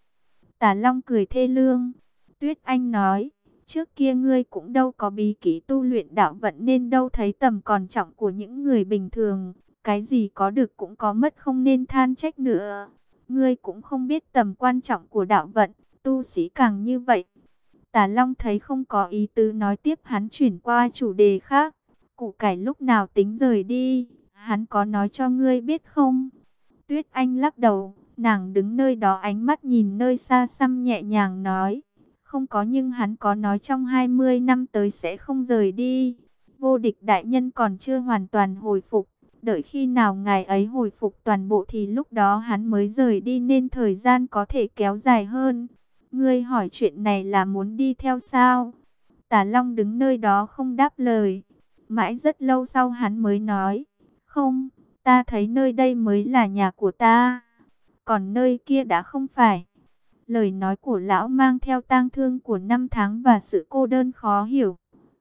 Tả Long cười thê lương. Tuyết Anh nói, trước kia ngươi cũng đâu có bí kíp tu luyện đạo vận nên đâu thấy tầm còn trọng của những người bình thường. Cái gì có được cũng có mất, không nên than trách nữa. Ngươi cũng không biết tầm quan trọng của đạo vận, tu sĩ càng như vậy. Tả Long thấy không có ý tứ nói tiếp, hắn chuyển qua chủ đề khác. Củ cải lúc nào tính rời đi, hắn có nói cho ngươi biết không? Tuyết Anh lắc đầu, nàng đứng nơi đó ánh mắt nhìn nơi xa xăm nhẹ nhàng nói, không có, nhưng hắn có nói trong hai mươi năm tới sẽ không rời đi. Vô Địch đại nhân còn chưa hoàn toàn hồi phục, đợi khi nào ngài ấy hồi phục toàn bộ thì lúc đó hắn mới rời đi, nên thời gian có thể kéo dài hơn. Ngươi hỏi chuyện này là muốn đi theo sao? Tả Long đứng nơi đó không đáp lời. Mãi rất lâu sau hắn mới nói, không, ta thấy nơi đây mới là nhà của ta, còn nơi kia đã không phải. Lời nói của lão mang theo tang thương của năm tháng và sự cô đơn khó hiểu.